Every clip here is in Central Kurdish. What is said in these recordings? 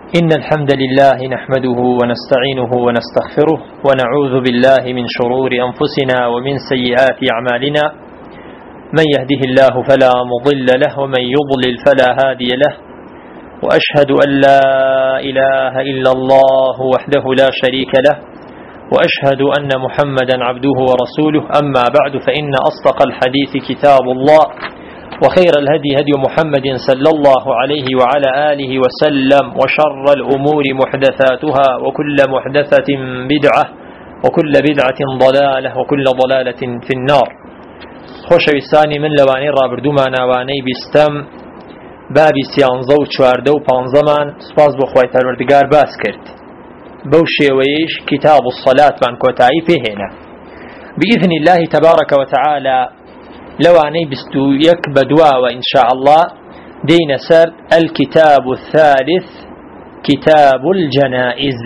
إن الحمد لله نحمده ونستعينه ونستغفره ونعوذ بالله من شرور أنفسنا ومن سيئات أعمالنا. من يهده الله فلا مضل له ومن يضلل فلا هادي له، وأشهد أن لا إله إلا الله وحده لا شريك له، وأشهد أن محمدا عبده ورسوله. أما بعد، فإن أصدق الحديث كتاب الله، وخير الهدي هدي محمد صلى الله عليه وعلى آله وسلم، وشر الأمور محدثاتها، وكل محدثة بدعة، وكل بدعة ضلالة، وكل ضلالة في النار. خوشویستانی من لوانی رابردومان آوانی بیستم بابی سیانزە و چواردە و پانزەمان سپاس بۆ خوای پەروەردگار باس کرد. بەو شێوەیەش کتاب الصلاة من کۆتایی پێهێنا بإذن الله تبارك وتعالى. لواني بستو يكبدوا وإن شاء الله دين سر الكتاب الثالث، كتاب الجنائز.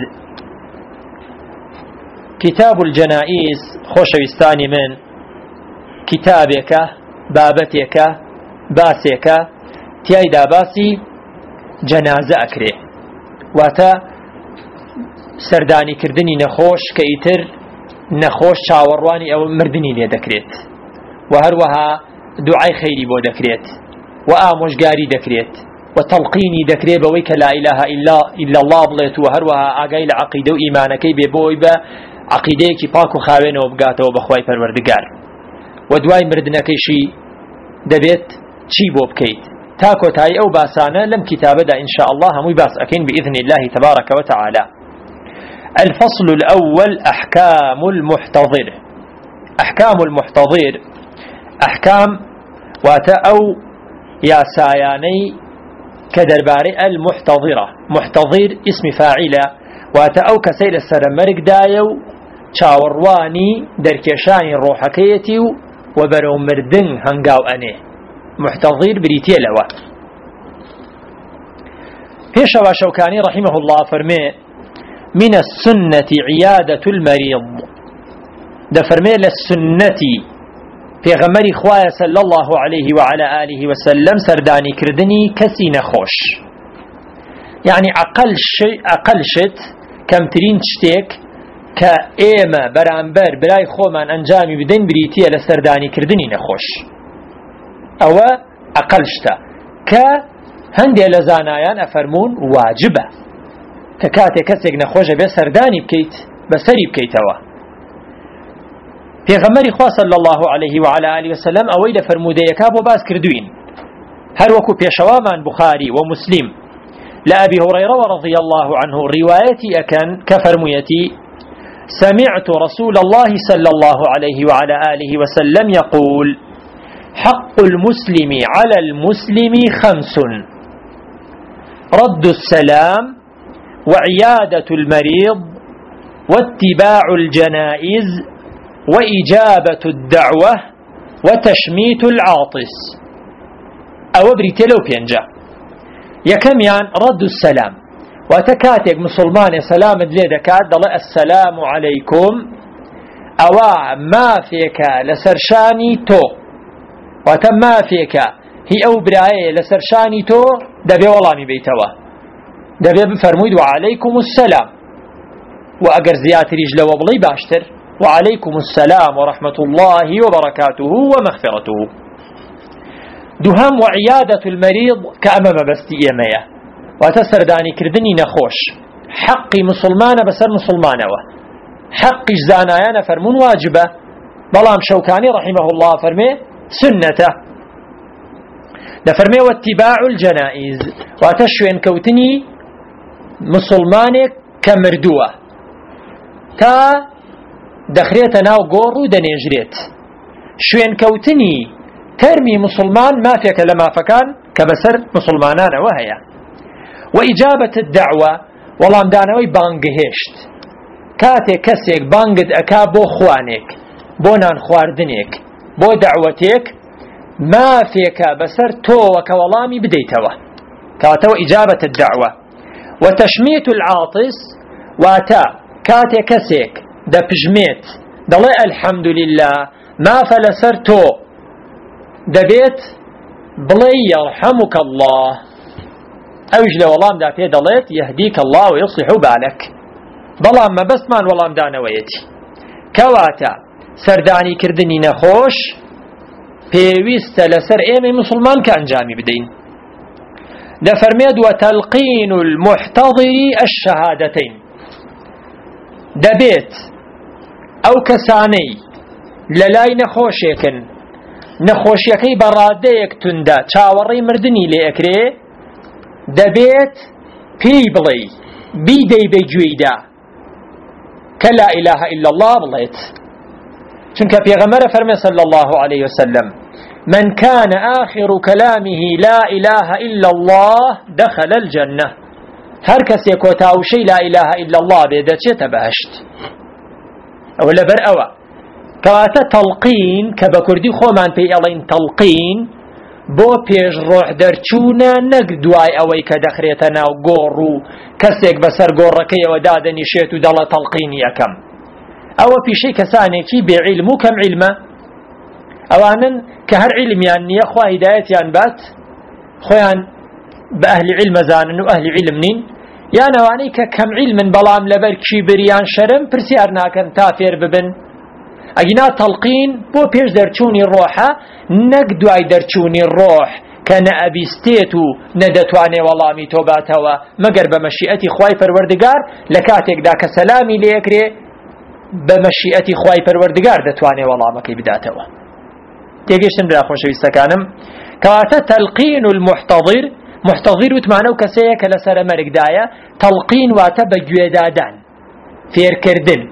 كتاب الجنائز خوشويستاني من كتابك بابتك باسك تيايدا باسي جنازة أكري واتا سرداني كردني نخوش كيتر نخوش شاورواني أو مردني ليدكريت، وهروها دعاء خيري بو دكريت، وآموشگاري دكريت، وتلقيني دكريت بويك لا إله إلا الله بليت، وهروها آقاي لعقيدة وإيمانكي ببوي با عقيديكي باكو خاوين وبقاته وبخواي پروردگار. ودواي مردنكيشي دبيت چي بو بكيت تاكو تاي أو باسانا لم كتابة دا إن شاء الله هم باس أكين بإذن الله تبارك وتعالى. الفصل الأول: أحكام المحتضر. أحكام المحتضر أحكام واتا أو يا ساياني كدرباري المحتضرة. محتضر اسم فاعلة واتا أو كسير السرمرق دايو چاورواني دركشاني روحكيتي وبرو مردن هنقاو أني محتضر بريتي لوا. هشوا شوكاني رحمه الله فرمي: من السنة عيادة المريض. ده فرمي للسنة في غمري خوايا صلى الله عليه وعلى آله وسلم سرداني كردني كسي نخوش، يعني أقل شت كم ترين تشتيك كإيمة برانبر براي خومن أنجامي بدين بريتيا لسرداني كردني نخوش، أو أقل شتا كهندي لزانايان أفرمون واجبة ككاتي كسيك نخوش بسرداني بكيت بسري بكيتوا. پیغمبری خوا صلی الله علیه و علی آله و سلم اوی د فرمودەیەکا بۆ باس کردوین، هەر وەکو پێشەوامان بخاری و مسلم لأبي هريرة رضي الله عنه روايتي أكن كفرميتي: سمعت رسول الله صلى الله عليه وعلى آله وسلم يقول: حق المسلم على المسلم 5: رد السلام، وعيادة المريض، واتباع الجنائز، وإجابة الدعوة، وتشميت العاطس. أو بريتلو بينجا يكميان رد السلام، وتكاتك مسلمان سلام دليدكات دل السلام عليكم، أو ما فيك لسرشاني تو، وتم ما فيك هي أو براية لسرشاني تو دبي والامي بيتوا دبي بفرمود وعليكم السلام، وأجر زيات رجل وبلي باشتر وعليكم السلام ورحمة الله وبركاته ومغفرته. دهم وعيادة المريض كأمام بستي إيمية وتسرداني كردني نخوش حقي مسلمان بسر مسلمانه، حقي زانايانا فرمون واجبة، بلام شوكاني رحمه الله فرمي سنته. فرمي واتباع الجنائز وتشوين كوتني مسلمانك كمردوة تا دخريت ناو قورو دنيجريت شوين كوتني ترمي مسلمان ما فيك لما فكان كبسر مسلمانان وهي. وإجابة الدعوة والله مدانوي بانقهشت كاتي كسيك بانقد أكا بو خوانك بو نان خواردنك بو دعوتك ما فيك بسر تو وكوالامي بديتوا كاتو إجابة الدعوة. وتشميت العاطس واتا كاتي كسيك دا بجميت دلي الحمد لله ما فلسرتو دبيت بلي يرحمك الله ئەویش لە وەڵامدا پێ دەڵێت یەهدیک الله ويصلح بالك بەڵام مەبەستمان وەڵامدانەوەیەتی کەواتە سەردانیکردنی نەخۆش پێویستە لەسەر ئێمەی موسڵمان کە ئەنجامی بدەین. دەفەرمێت وتەلقین المحتضر الشهادتين دەبێت ئەو کەسانەی لە لای نەخۆشێکن نەخۆشیەکەی بەڕادەیەک توندە چاوەڕێی مردنی لێ ئەکرێ دەبێت پێی بڵێ بیدەی بە گوێیدا کە لا إله إلا الله بڵێت چونکە پێغەمبەر فەرمێ صلى الله عليه وسلم من كان آخر كلامه لا إله إلا الله دخل الجنة هر کەسێک کۆتاوشەی لا إله إلا الله بێ دەچێتە بەهشت. ئەو لەبەر ئەوە کەواتە تەڵقین کە بە کوردی خۆمان پێی ئەڵێن تەڵقین بۆ پێش ڕۆح دەرچوونە نەک دوای ئەوەی کە دەخرێتە ناو گۆڕ و کەسێک بەسەر گۆڕەکەیەوە دادەنیشێت و دەڵێ تەڵقینی یەکەم. ئەوە پیشەی کەسانێکی بێعیلم و کەم عیلمە ئەوانن کە هەر عیلمیان نییە خوا هیدایەتیان بات خۆیان بە ئەهلی عیلمە زانن و ئەهلی عیلم نین یان ئەوانەی کە کەم عیلمن بەڵام لەبەر کیبریان شەرم پرسیار ناکەن تا فێر ببن. ئەگینا تەڵقین بۆ پێش دەرچوونی ڕۆحە نەک دوای دەرچوونی ڕۆح کە نەئەبیستێت و نەدەتوانێ وەڵامی تۆ باتەوە مەگەر بە مەشیئەتی خوای پەروەردگار لە کاتێکدا کە سەلامی لێکرێ بە مەشیئەتی خوای پەروەردگار دەتوانێ وەڵامەکەی بداتەوە. تێگەیشتن برا خۆشەویستەکانم کەواتە تەلقین المحتضر محتضر وتمانە و کەسەیە کە لەسەرە مەرگدایە تەڵقین واتە بە گوێدادان فێرکردن.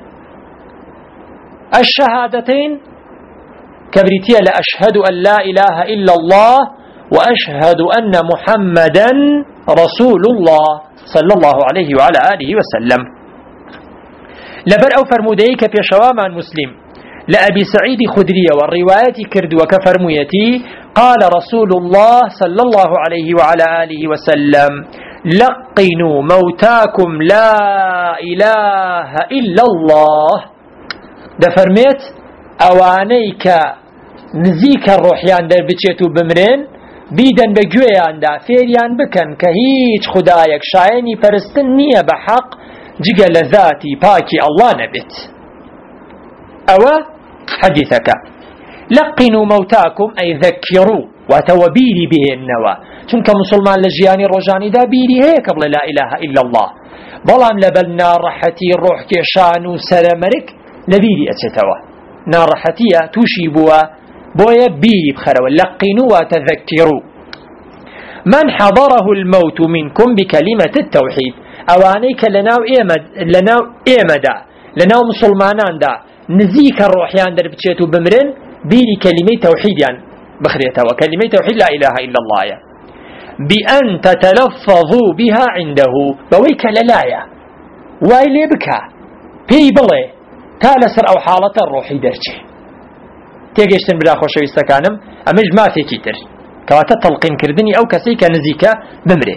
الشهادتين كبريتيا لأشهد أن لا إله إلا الله وأشهد أن محمدا رسول الله صلى الله عليه وعلى آله وسلم. لبر أو فرموديك في شوامان مسلم لأبي سعيد خدرية والرواية كرد وكفرميتي قال رسول الله صلى الله عليه وعلى آله وسلم لقنوا موتاكم لا إله إلا الله. دەفەرمێت ئەوانەی کە نزیکە ڕۆحیان دەربچێت و بمرێن بیدەن بە گوێیاندا فێریان بکەن کە هیچ خودایەک شایەنی پەرستن نییە بە حەق جگە لە ذاتی پاکی ئەڵڵا نەبێت. ئەوە حەدیثەکە لەقینوا مەوتاکم ئەی ذەکیڕوو واتەوە بیری بهێننەوە چونکە موسڵمان لە ژیانی ڕۆژانیدا بیری هەیە کە بڵێ لا إله إلا الله بەڵام لەبەر ناڕەحەتی ڕۆحکێشان و سەرەمەرگ لبيري أتشتوا نارحتية توشي بوا بويا بيري بخروا لقنوا وتذكروا من حضره الموت منكم بكلمة التوحيد أوانيك لناو إيمدا لناو مسلمانان دا نزيك الروحيان در بتشيتو بمرن بيري كلمة توحيد يعني بخريتوا كلمة توحيد لا إله إلا الله يعني. بأن تتلفظوا بها عنده بويك للايا وايلي بكا بي بلي تا لەسەر ئەو حاڵەتە ڕۆحی دەرچێ. تێگەیشتن برا خۆشەویستەکانم ئەمەش مافێکی تر کەواتە تەڵقینکردنی ئەو کەسەی کە نزیکە بمرێ.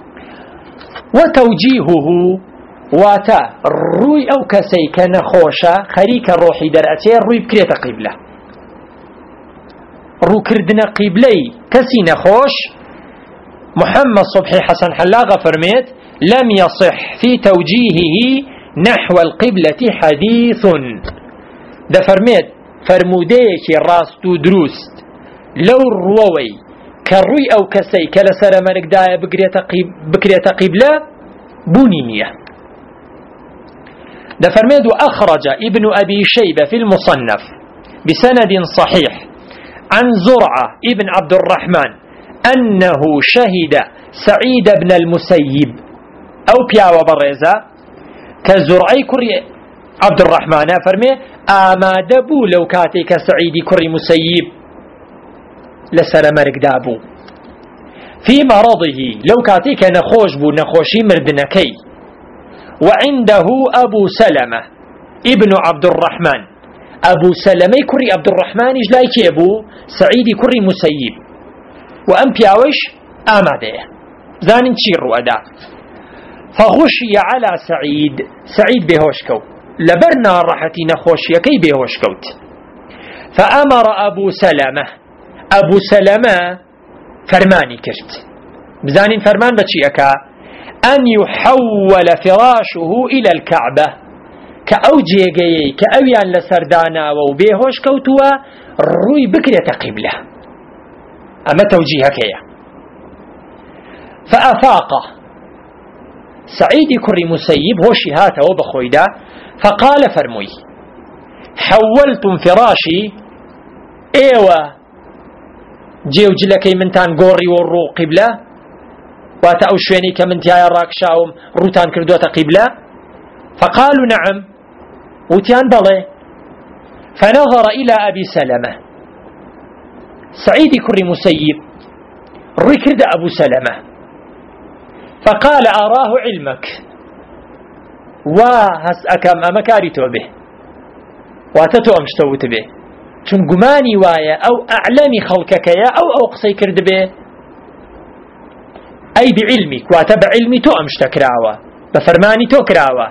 وتەوجیهه واتە ڕووی ئەو کەسەی کە نەخۆشە خەریکە ڕۆحی دەرئەچێ ڕووی بکرێتە قیبلە. ڕووکردنە قیبلەی کەسی نەخۆش محمد صبحي حسن حلاقة فرميت لم يصح في توجيهه نحو القبلة حديث. ده فرميت فرموديك راست دروست لو الرووي كالروي أو كسي كالسر مرق داية بكرية قبلة بنينية. ده فرميت وأخرج ابن أبي شيبة في المصنف بسند صحيح عن زرعة ابن عبد الرحمن أنه شهد سعيد بن المسيب أو بياوة بريزة كزرعي كري عبد الرحمن فرمي آما دبو لو كاتي كسعيد كري مسيب لسر مرق دابو في مرضه لو كاتي كنخوش بو نخوشي مردنكي وعنده أبو سلمة ابن عبد الرحمن أبو سلمة كري عبد الرحمن إجلايك أبو سعيد كري مسيب وأم بياوش آما ده زانين تشير وأدا فغشي على سعيد بهوشكو لبرنا راحتي نخوشي كي بهوشكوت فأمر أبو سلمة فرماني كرت بزانين فرمان بچي أكا أن يحول فراشه إلى الكعبة كأو جيجي كأويان لسردانا وبيهوش كوتوا روي بكرة قبلة أما توجيهك يا فأفاق سعيد كري مسيب هو شهاته وبخويدا فقال فرموي حولتم فراشي ايوه جيوجلكي منتان قوري والرو قبلة واتا او شويني كمنتيا راكشاوم روتان كردوتا قبلة فقالوا نعم وتيان بلي فنظر إلى أبي سلمة سعيد كري مسيب ركد أبو سلمة فقال أراه علمك وهس أكم أمكاريتو به واتتو أمشتوت به چون قماني وايا أو أعلمي خلقك يا أو قصي كرد به أي بعلمك واتبع علمي تو أمشتكراوا بفرماني تو كراوا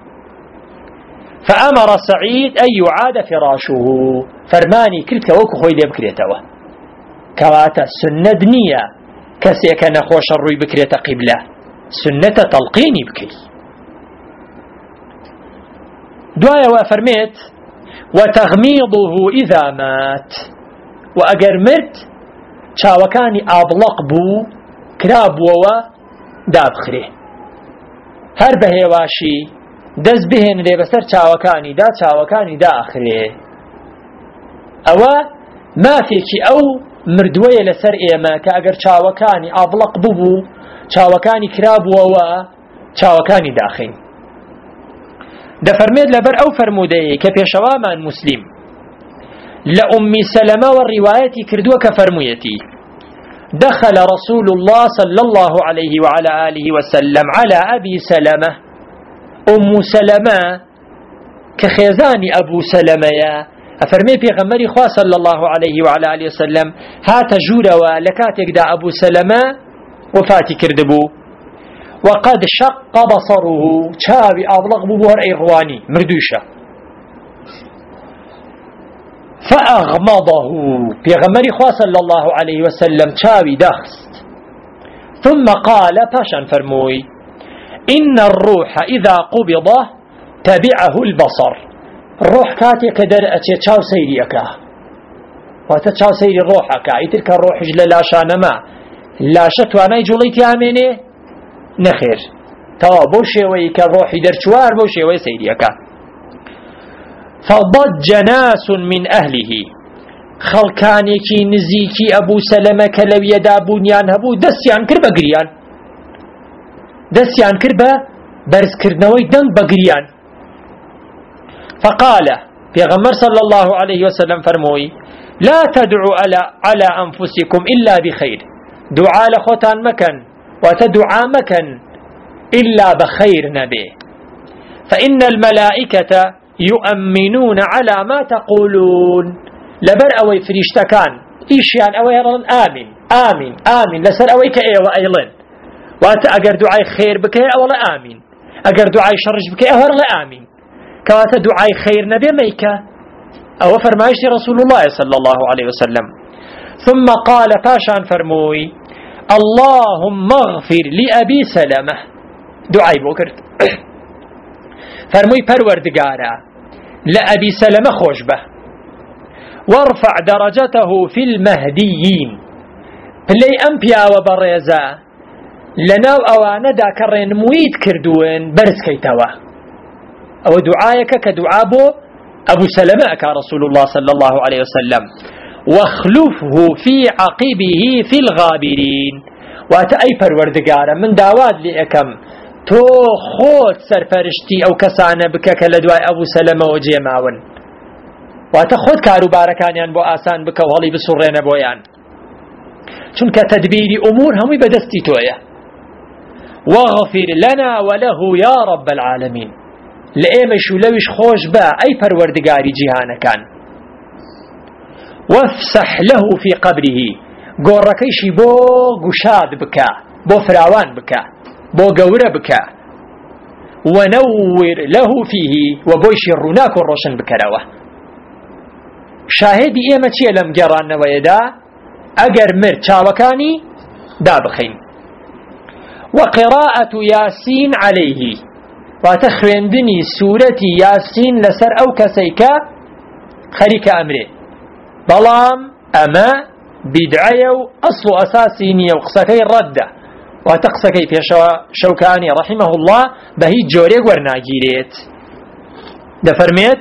فأمر سعيد أن يعاد فراشه فرماني كرت وكو خوي دي بكريتوا كواتا سنة دنيا كسيك نخوش الروي بكريتا قبلة سنة تلقيني بكي دعايا وفرميت وتغميضه إذا مات وأجر مرت شاوكاني أبلق بو كراب ووا دابخري هربه واشي دز بهن لي بسر چاوكاني دا آخره أوا ما فيكي أو مردوية لسر إيما كأجر چاوكاني أبلق ببو چاوكاني كراب ووا چاوكاني داخل دفرميد لبر أو فرمودي كبيشواما مسلم لأمي سلمة والرواية كردوة كفرميتي دخل رسول الله صلى الله عليه وعلى آله وسلم على أبي سلمة أم سلمة كخيزاني أبو سلمة أفرمي في غمري خواه صلى الله عليه وعلى آله وسلم هات جوروا لكاتك دا أبو سلمة وفاتي كردبو وقد شق بصره شاوي أبلغ ببوهر إغواني مردوشة فأغمضه في غمري خواه صلى الله عليه وسلم شاوي دخست ثم قال باشا فرموي إن الروح إذا قبض تبعه البصر الروح كاتي كدر أتي تشاو سيري أكا وتتشاو سيري الروح أكا يترك الروح جل لا شانما لا شتوانا يجوليتي آميني نخير توا بوشي ويكا الروح درشوار بوشي ويسيري أكا فضج ناس من أهله خلقانيكي نزيكي أبو سلمة كلو يدا بنيان هبو دسيان كربا قريان دسيان كربا برز كرنوي دنگ بقريان فقال پیغمبر صلى الله عليه وسلم فرموي لا تدعوا على أنفسكم إلا بخير دعاء لخوتان مكان وتدعى مكان إلا بخير نبي فإن الملائكة يؤمنون على ما تقولون لبر أوي فريشتكان إيشيان أوي آمين آمين آمين لسر أوي كأيوة أيلين وأنت أجر دعاء خير بك أولا آمين أجر دعاء شرج بك أولا آمين كوات دعاء خير نبي ميكا أو فرمايش رسول الله صلى الله عليه وسلم ثم قال فاشان فرموي اللهم اغفر لأبي سلمة دعاء بوكرت فرموي پروردگارا لأبي سلمة خوش به وارفع درجته في المهديين بلي أنبيا وبريزا لناو أوانا دا كرين مويد كردوين برز كيتوا أو دعايك كدعابو أبو سلمة أكا رسول الله صلى الله عليه وسلم واخلفه في عقبه في الغابرين واتأي پروردگارا من داواد لأكم تو خود سرپرشتی أو كسانا بك كالدواء أبو سلمة وجيماون واتا خود كارو باركانيان بو آسان بك وهلي بسرين بويان چونك تدبير أمور همي بدستي تويا واغفر لنا وله يا رب العالمين لأيمش ولوش خوش با أي پروردگاري جهانا كان وافسح له في قبره قوركيشي بو قشاد بكا بو فراوان بكا بو قورة بكا ونور له فيه وبوشي الرناك الروشن بكراوه شاهدي إيما چيه لم جران ويدا أجر مر چاوكاني دا بخين وقراءة ياسين عليه وتخويندني سورة ياسين لسر أو كسيكا خريك أمره بلام أما بدعية أصل أساسيني وقسكي الردة وتقسكي في شوكاني رحمه الله بهي جوري ورناجيريت دفرميت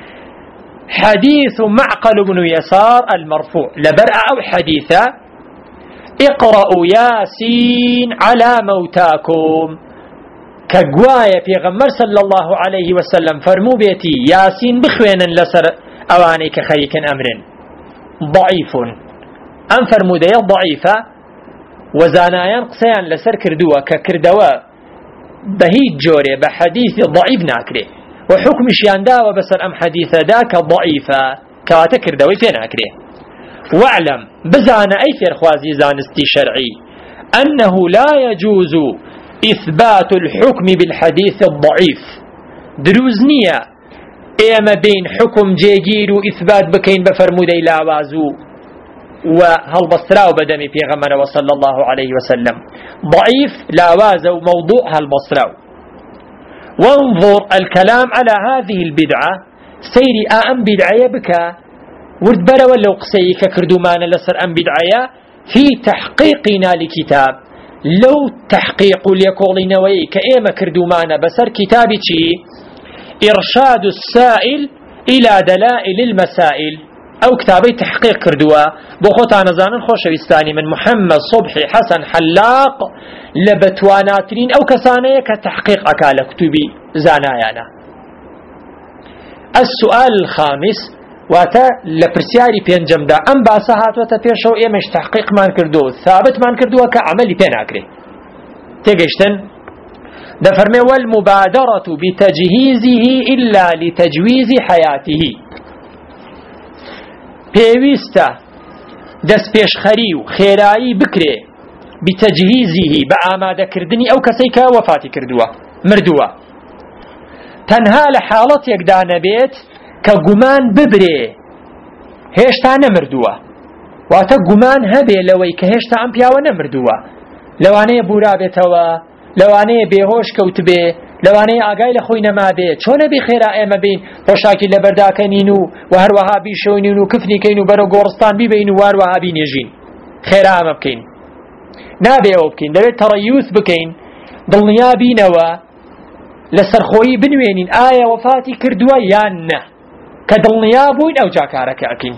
حديث معقل بن يسار المرفوع لبرأ أو حديثة اقرأوا ياسين على موتاكم كقوايا في غمر صلى الله عليه وسلم فرمو بيتي ياسين بخوينا لسر أواني كخيك أمر ضعيف أم فرمو دي ضعيفة وزانايان قسيان لسر كردوا ككردوا بهيج جوري بحديث ضعيف ناكري وحكم شياندا وبسر أم حديث ذاك ضعيفة كواتا كردوي فين ناكري واعلم بزانا أي فرخوازي زانستي شرعي أنه لا يجوز إثبات الحكم بالحديث الضعيف دروزنية إيما بين حكم جيجير وإثبات بكين بفرمودي لاوازو وهل بصراو بدمي في غمر وصلى الله عليه وسلم ضعيف لاوازو موضوع هل بصراو وانظر الكلام على هذه البدعة سيري أم بدعية بك ورد برا ولو قسيك كردومان لسر أم بدعية في تحقيقنا لكتاب لو تحقيق ليقولين ويك إيما كردومان بسر كتابي إرشاد السائل إلى دلائل المسائل أو كتابي تحقيق كردوا بخوتا نزانا خوشويستاني من محمد صبحي حسن حلاق لبتواناترين أو كسانية كتحقيق أكال كتبي زانايانا. السؤال الخامس واتا لبرسياري بينجم دا أم باسهات واتا بيشو إيمش تحقيق مان كردو ثابت مان كردو كعملي بيناكري تيجيشتن ده فرمي والمبادرة بتجهيزه إلا لتجويز حياته بيويستا دس بيش خريو خيرائي بكري بتجهيزه بآمادة كردني أو كسيكا وفاتي كردوا مردوا تنها لحالة يقدان بيت كقمان ببري هيشتا نمردوا واتا قمان هبي لوي كهيشتا أمبياو نمردوا لواني بورابتوا لوانەیە بێهۆش کەوت بێ لەوانەیە ئاگای لە خۆی نەما بێ چۆنە بێ خێرا ئێمە بین ڕۆژاکی لە بەرداکەنین و هەروەها بیشۆنین و کفنیکەین و بەرەو گۆڕستان بیبین و واروەها بینێژین خێرا ئەمە بکەین نابێ ئەوە بکەین دەبێت تەڕەیوس بکەین دڵنیا بینەوە لە سەرخۆیی بنوێنین ئایا وەفاتی کردووە یان نە کە دڵنیا بووین ئەو جاکارەکە ئەکەین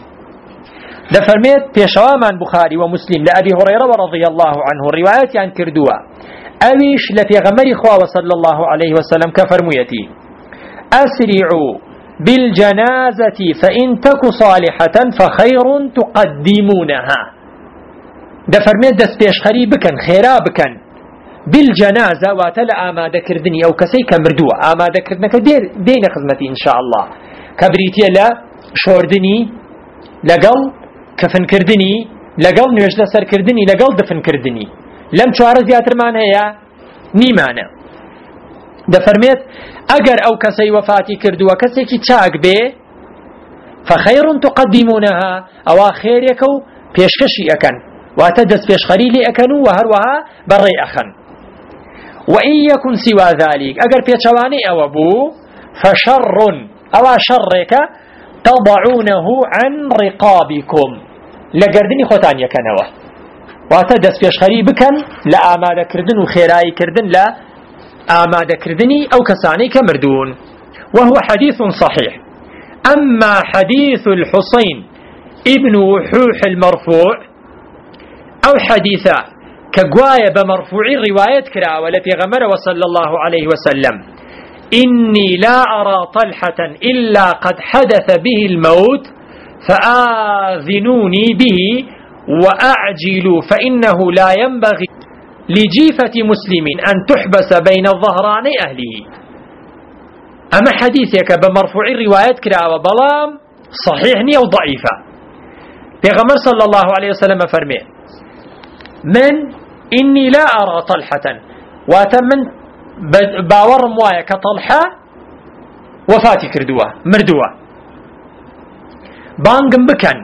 دەفەرمێت پێشەوامان بوخاری و مسلم لە ئەبی هورەیرە رضی الله عنه ڕیوایەتیان کردووە أويش لبيغمر خواه صلى الله عليه وسلم كفرميتي أسرعوا بالجنازة فإن تك صالحة فخير تقدمونها ده فرميت دس بيش خريب بكن خيرا بكن بالجنازة واتل آمادة كردني أو كسي كمردوة آمادة كردنك دين خدمتي إن شاء الله كبريتي لا شوردني لقل كفن كردني لقل نوش لسر كردني لقل دفن كردني لم چوارە زیاترمان هەیە نیمانە دەفەرمێت ئەگەر ئەو کەسەی وەفاتی کردووە کەسێکی چاک بێ فخەیڕ تقدمونها ئەوە خێرێکە و پێشکەشی ئەکەن واتە دەست پێشخەری لێ ئەکەن و هەروەها بەڕێ ئەخەن وإن يكن سوى ذلك ئەگەر پێچەوانەی ئەوە بوو فشر ئەوە شەڕێکە تضعونه عن رقابكم لەگەردنی خۆتان یەکەنەوە واتە دەست پێشخەری بکەن لە ئامادەکردن و خێرایی کردن لە ئامادەکردنی ئەو کەسانەی کە مردوون وهو حديث صحيح أما حديث الحسين ابن وحوح المرفوع أو حديثة كقواية بمرفوعي رواية كراوة لفي غمر وصلى الله عليه وسلم إني لا أرى طلحة إلا قد حدث به الموت فآذنوني به وأعجلوا فإنه لا ينبغي لجيفة مسلم أن تحبس بين الظهران أهله أما حديثك بمرفوع الروايات كراوة بلام صحيحني أو ضعيفة بيغمر صلى الله عليه وسلم فرمي من إني لا أرى طلحة واتمن باور موايا كطلحة وفاتي كردوة مردوة بانقم بكن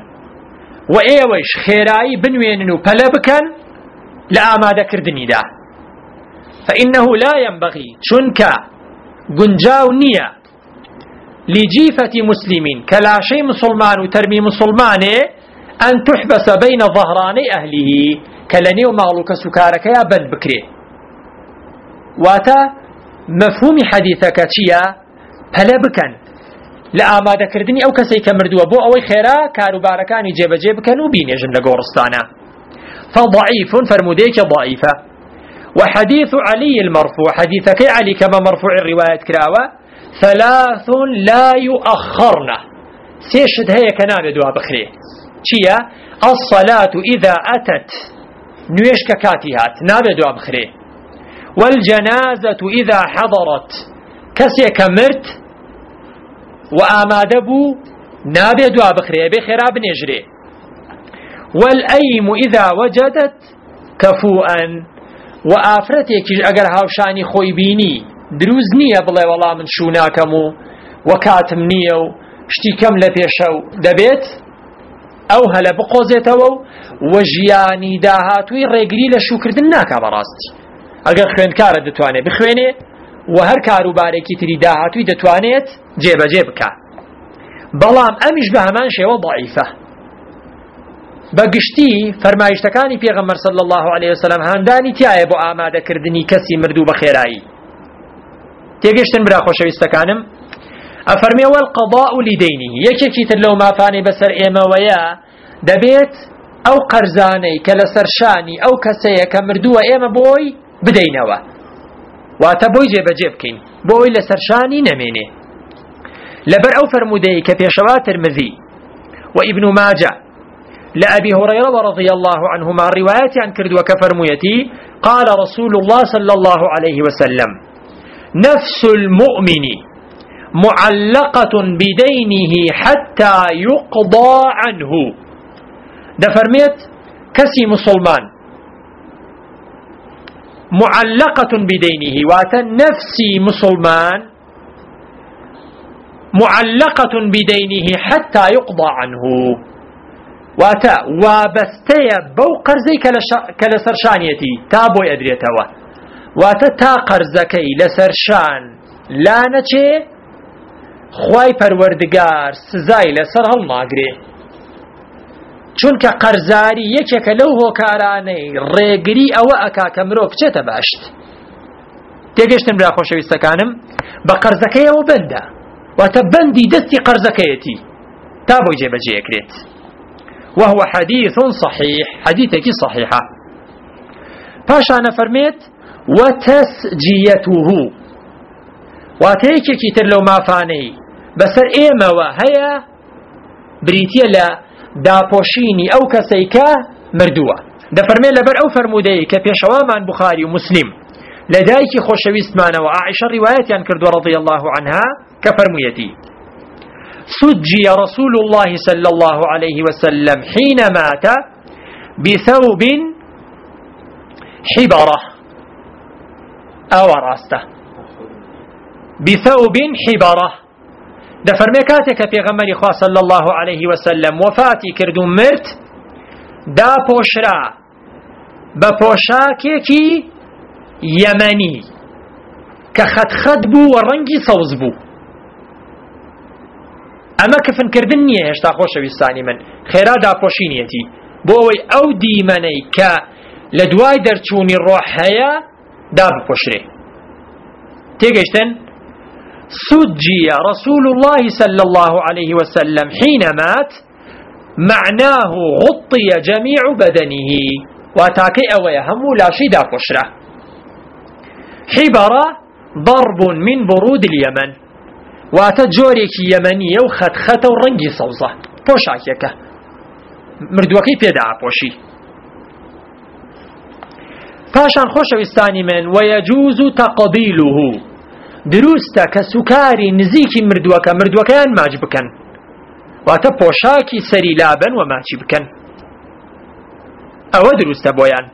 وإيوش خيرائي بنوينن وبلا بكن لآمادة كردني دا فإنه لا ينبغي چونك گنجاو نية لجيفة مسلم كلاشي مسلمان وترمي مسلمانه أن تحبس بين ظهراني أهله كلنيو مغلوك سكارك يا بل بكري واتا مفهوم حديثك چيا هلا بكن لآمادة كردني أو كسي كمردوا بو أوي خيرا كاروباركاني جيب جيب كانوا بينيجن لقورستانا فضعيف فرموديك ضعيفة. وحديث علي المرفوع حديثك علي كما مرفوع الرواية كراوة 3 لا يؤخرن سيشد هي كنام دوا بخري چيا الصلاة إذا أتت نويش ككاتيهات نام دوا بخري والجنازة إذا حضرت كسي كمرت وآمادبو نابي دوا بخري بخراب نجري والأيم إذا وجدت كفوءا وآفرتك أجر هاوشاني خوي بيني دروز نية بلا والله من شوناكمو وكاتم نية شتي كم لبيشو دبيت أو هلا بقوزيتو وجياني داهاتوي ريقري لشوكردن ناكا براستي أجر خوين كار دتواني بخويني وهر كارو باريكي تري داهاتوي دتوانيت جيبكا بلام أمش بهمان شيء ضعيفة بقشتي فرمايشتكاني پیغمبر صلى الله عليه وسلم هانداني تياي بو آماده كردني كسي مردو بخيرائي تيگشتن برا خوشويستكانم أفرمي والقضاء لدينه يكي تلو ما فاني بسر إيما ويا دبيت أو قرزاني كلسر شاني أو كسي كمردو إيما بوي بدينوا واتبوي جيب جيبكين بوي لسر شاني نميني لبر أو فرمودي كبيشوات ترمذي وابن ماجه لأبي هريرة رضي الله عنهما الروايات عن كرد وكفرميتي قال رسول الله صلى الله عليه وسلم نفس المؤمن معلقة بدينه حتى يقضى عنه ده فرميت كسي مسلمان معلقة بدينه واتا نفسي مسلمان معلقة بدينه حتى يقضى عنه واتا وابستيا بو قرزي كالسرشانيتي تابو أدريتوا واتا تا قرزكي لسرشان لا نچه خواي پروردگار سزاي لسر هل ناگري چونك قرزاري يكيك لو هو كاراني ريگري او اكا كمروك چه باشت تيگشتن برا خوشويستكانم بقرزكي او بنده واتا بندي دستي قرزكيتي تابو جيبجي يكريت وهو حديث صحيح حديثك صحيحة باشا نفرميت وتسجيته واتيكي كتر لو ما فاني بسر ايما وهي بريتيا لا داپوشيني او كسيكا مردوة دا فرمي لبر او فرمودي كبيشوام عن بخاري ومسلم لدايكي خوشويست مانا وعائشة روايات عن كردو رضي الله عنها كفرميتي سجي رسول الله صلى الله عليه وسلم حين مات بثوب حبرة أو راسته بثوب حبرة ده فرميكاتك في غمر خواه صلى الله عليه وسلم وفاتي كردون مرت دا پوشرا بپوشاكي يمني كخد بو ورنجي صوز بو اما كفن كردن نیه هشتا خوشویستانی من خیرا دا پوشینیتی بووی او دیمنی که لدوای درچونی روح هیا دا بپوشره تيجيشتن سجي رسول الله صلى الله عليه وسلم حين مات معناه غطي جميع بدنه واتاكي اوي همو لا شيدا قشرة حبرة ضرب من برود اليمن واتجوريك يمنية وخط ورنجي صوزة بوشاكيك مردوكي بيدعى بوشي پاشان خوشویستانی من ويجوز تقبيله دروستا كسكاري نزيكي مردوكان ماج بكن واتا پوشاكي سري لابن وماجي بكن او دروستا بويان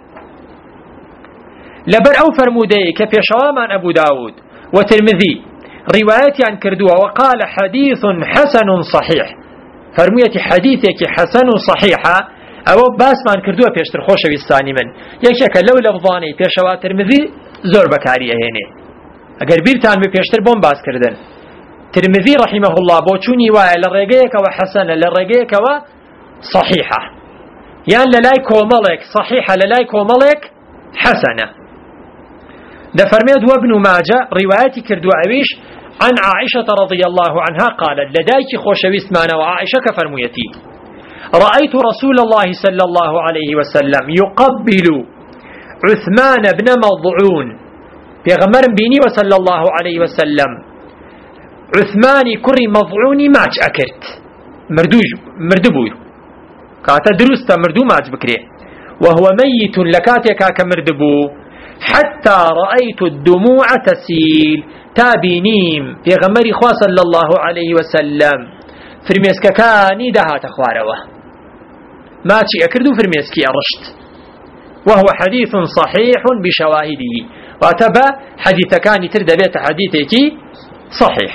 لبر او فرمودي كبيشوامان ابو داود وترمذي روايتي عن كردوه وقال حديث حسن صحيح فرميتي حديثك حسن صحيحة او باس مان كردوه پیشتر خوشویستانی من یکیکا لو لفظانی پیشوا ترمذی زۆر بەکاری ئەهێنێ. ئەگەر بیرتان بێ پێشتر بۆم باسکردن ترمذی رحمه الله بۆ چوونی وایە لە ڕێگەیەکەوە حەسەنە لە ڕێگەیەکەوە صحیحە، یان لە لای کۆمەڵێک صحیحە لە لای کۆمەڵێک حەسەنە. دەفەرمێت وابن ماجه ڕیوایەتی کردووە ئەویش عن عائشة رضي الله عنها قالت لدايك خوشويستمان وعائشة كفرميتي رأيت رسول الله صلى الله عليه وسلم يقبل عثمان بن مضعون بيغمر بيني وصلى الله عليه وسلم عثمان كري مضعوني ماج أكرت مردبوي كاتا دروستا مردو ماج بكري وهو ميت لكاتيكا كمردبو حتى رأيت الدموع تسيل تابينيم بيغمري خوا صلى الله عليه وسلم فرميسككاني دهات أخواروا ماچي أكردو فرميسكي أرشت وهو حديث صحيح بشواهده واتبا حديث كان تردبيت حديثك صحيح.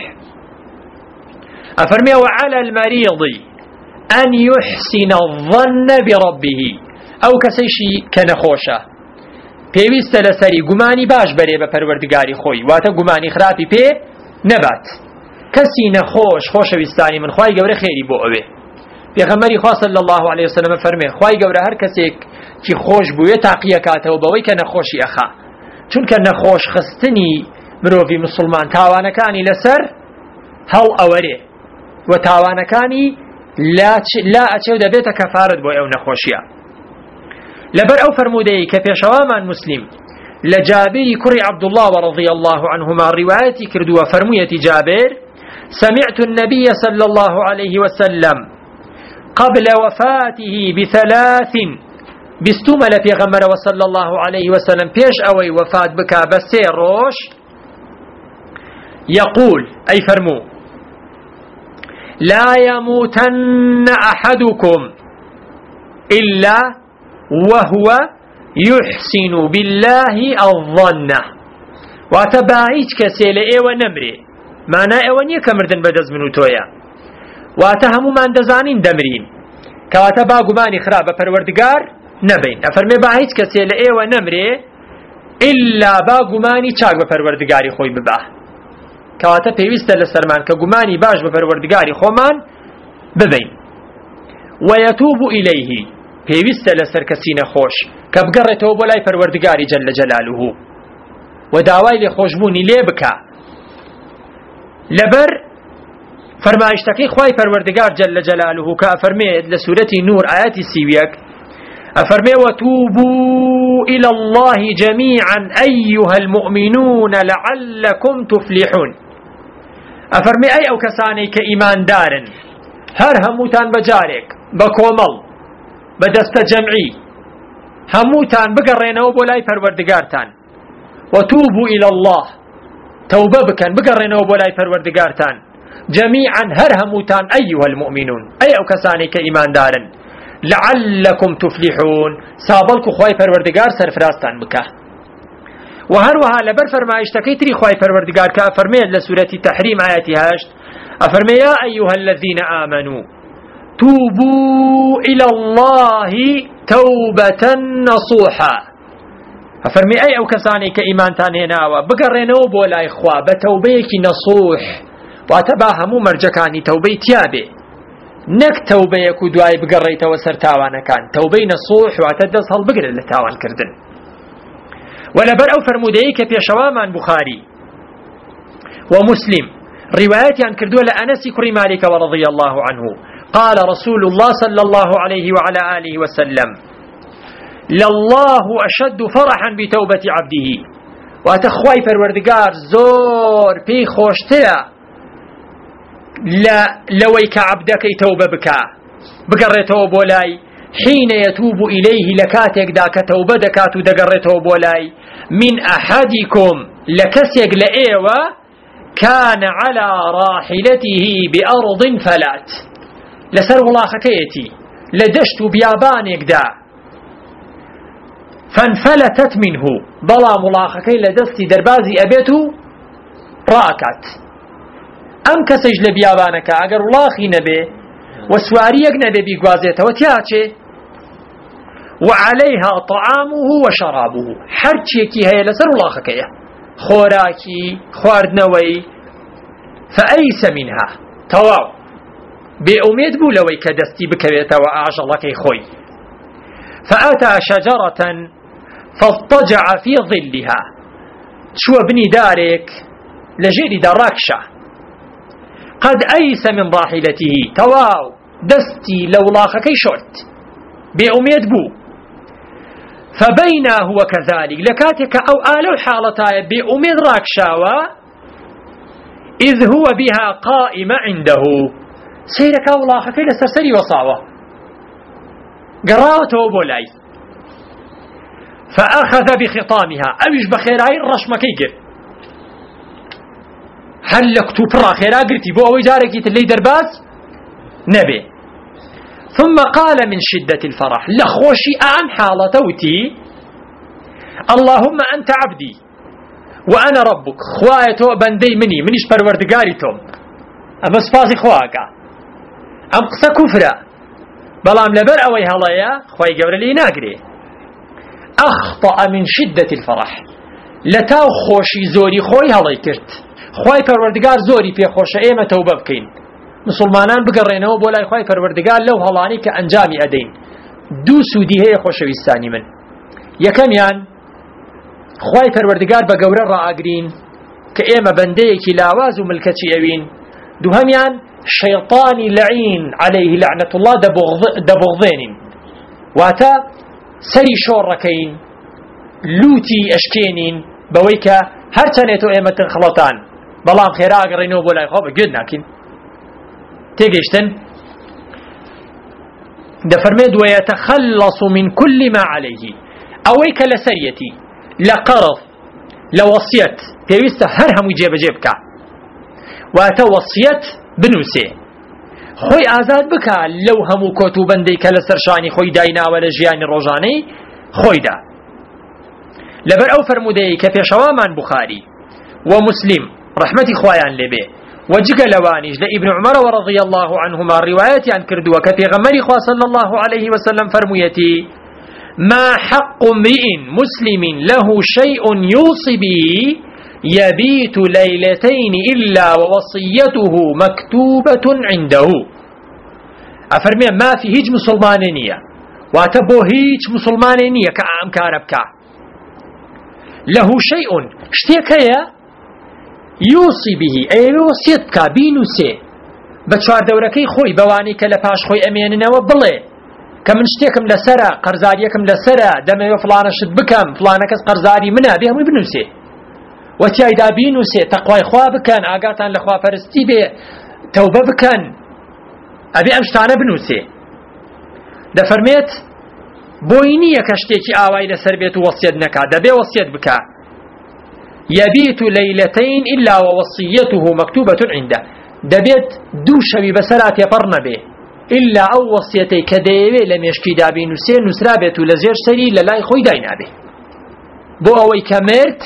أفرمي وعلى المريض أن يحسن الظن بربه أو كسيشي كنخوشة پێویستە لەسەری گومانی باش بەرێ بە پەروەردگاری خۆی واتە گومانی خراپی پێ نەبات. کەسی نەخۆش خۆشەویستانی من خوای گەورە خێری بۆ ئەوێ. پێغەمبەری خوا صلی الله علیه وسلم فەرمێ خوای گەورە هەر کەسێک کی خۆش بووێ تاقیە کاتەوە بەوەی کە نەخۆشی ئەخا، چونکە نەخۆش خستنی مرۆڤی مسلمان تاوانەکانی لەسەر هەڵ ئەوەرێ و تاوانەکانی لا ئەچێ دەبێتە کەفارەت بۆ ئەو نەخۆشیە. لبر أو فرمودي كبيشوامان مسلم لجابر كري عبد الله ورضي الله عنهما روايتي كردوا فرمية جابر سمعت النبي صلى الله عليه وسلم قبل وفاته بثلاث بستمل في غمر وصلى الله عليه وسلم بيش أوي وفات بكا بسير روش يقول أي فرمو لا يموتن أحدكم إلا وهو يحسن بالله الظن واتباعيج كسيل ايوه نمري معنى ايوه نيكا مردن بدز منو تويا واتهمو من دزانين دمرين كواتبا قماني خرابة پروردگار نبين افرمي باعيج كسيل ايوه نمري إلا با قماني چاق بپروردگاري خوي بباه كواتا پيوست لسرمان كقماني باش بپروردگاري خومان ببين ويتوب إليه پێویستە لەسەر کەسی نەخۆش کە بگەڕێتەوە بۆ لای پەروەردگاری جەل جەلالوه و داوای لێخۆشبوونی لێ بکە لەبەر فەرمایشتەکەی خوای پەروەردگار جەل جەلالوه کە ئەفەرمێت لە سوورەتی نور ئاەتی 31 ئەفەرمێ وتوبوا إلى الله جميعا أيها المؤمنون لعلكم تفلحون ئەفەرمێ ئەی ئەو کەسانەی کە ئیماندارن هەر هەمووتان بەجارێک بە کۆمەڵ بدست جمعي هموتان بقرينو بولاي پروردگارتان وتوبوا إلى الله توبة بكن بقرينو بولاي پروردگارتان جميعا هر هموتان أيها المؤمنون أي أو كساني كإيمان دارن لعلكم تفلحون سابلكو خواي پروردگار سرفراستان بكه وهروها لبر فرمايشتكي تري خواي پروردگار كأفرميت لسورة تحريم آياتي هاشت أفرمي يا أيها الذين آمنوا توبوا إلى الله توبة نصوحا أفرمي أي أو كساني كإيمان تانيناوا بقرينو بولا إخوة بتوبيك نصوح واتباهمو مرجكاني توبي تيابي نك توبيك ودواي بقريت وسرتاوانا كان توبي نصوح واتدس هل بقر لتاوان كردن ولبر أو فرموديك بيشوامان بخاري ومسلم رواياتي عن كردوة لأنس كري مالك ورضي الله عنه قال رسول الله صلى الله عليه وعلى آله وسلم لله أشد فرحا بتوبة عبده واتخواي پروردگار زور بي خوشترا لويك عبدك توبة بكا بقريته بولاي حين يتوب إليه لكاتك داك توبة دكاتو دقريته بولاي من أحدكم لكسيق لأيوة كان على راحلته بأرض فلات لسر ولاخكيتي لدشت بيابانك دا فانفلتت منه بلا ملاخكي لدستي دربازي أبيتو راكت أم كسج لبيابانك أقر ولاخي نبي وسواريك نبي بيقوازيته وتياتي وعليها طعامه وشرابه حرشيكي هي لسر الله خكيه خوراكي خواردنوي فأيس منها تواو بأميد بولوي كدستي بكبيتا وأعج الله كي خوي فأتى شجرة فاضطجع في ظلها شو ابني دارك لجيري دراكشة قد أيس من راحلته تواو دستي لولاخكي شورت بأميد بو فبينا هو كذلك لكاتك أو آلو حالتها بأميد راكشاوة إذ هو بها قائم عنده سيرك أولاخكي لسرسري وصاوة قراته بولاي فأخذ بخطامها أويش بخيراي الرشمكي قر هل لكتو برا خيرا قرتي بو أوي جاركي تلي درباز نبي ثم قال من شدة الفرح لخوشي عن حالتوتي اللهم أنت عبدي وأنا ربك خوايتو بندي منيش پروردگاري توم أما سپاسي خواكا أم قصة كفرة بلام لبر أوي هلايا خواي قبر لي ناقري أخطأ من شدة الفرح لتاو خوشي زوري خوي هلاي كرت خواي پروردگار زوري في خوش ايمة توبة بكين مسلمانان بقرينه بولاي خواي پروردگار لو هلاني كأنجامي أدين دو سودي هي خوشويستاني من يكم يان خواي پروردگار بقورة رأقرين كأيمة بنديكي لاواز وملكتي أوين دو هميان شيطاني لعين عليه لعنة الله دبغضين واتا سري شوركين لوتي أشكينين بويكا هرتنيتو ايمة خلطان بلام خيرا اقرينو بولاي خوب قد ناكين تيجيشتن دفرميد ويتخلص من كل ما عليه اويك لسريتي لقرض لوصيت بيوسته هرهم يجيب جيبك واتوصيت بنوسي خوي آزاد بكا لو همو كوتو بندي كالسرشاني خوي داينا ولا جياني روجاني خوي دا لبر او فرمودي كفي شوامان بخاري ومسلم رحمتي خوايان لبي وجيك لوانيج لابن عمر ورضي الله عنهما الروايات عن كردوا كفي غمري خوا صلى الله عليه وسلم فرميتي ما حق امرئ مسلم له شيء يوصي به يبيت ليلتين إلا ووصيته مكتوبة عنده أفرمي ما في هيج مسلمانية واتبو هيج مسلمانية كأعم كاربكا له شيء اشتيكيا يوصي به أي وصيتك بينوسي بچوار دوركي خوي بواني كلفاش خوي أميننا وبلي كمن اشتيكم لسرا قرزاريكم لسرا دمي فلانة شد بكم فلانة كس قرزاري منها بهم بنوسي وتيايدا بينوسي تقوى إخوة بكن آقاتان لخوا فرستي بي توبة بكن أبي أمشتانا بنوسي دا فرميت بوينية كشتيكي آواي لسر بيت وصيد نكا دا بي وصيد بكا يبيت ليلتين إلا ووصيته مكتوبة عنده دا بيت دوشوي بسرات يبرن به إلا أو وصيتي كديوي لم يشكي دا بينوسي نسرا بيتو لزير سري للاي خوي داينا به بو أوي كمرت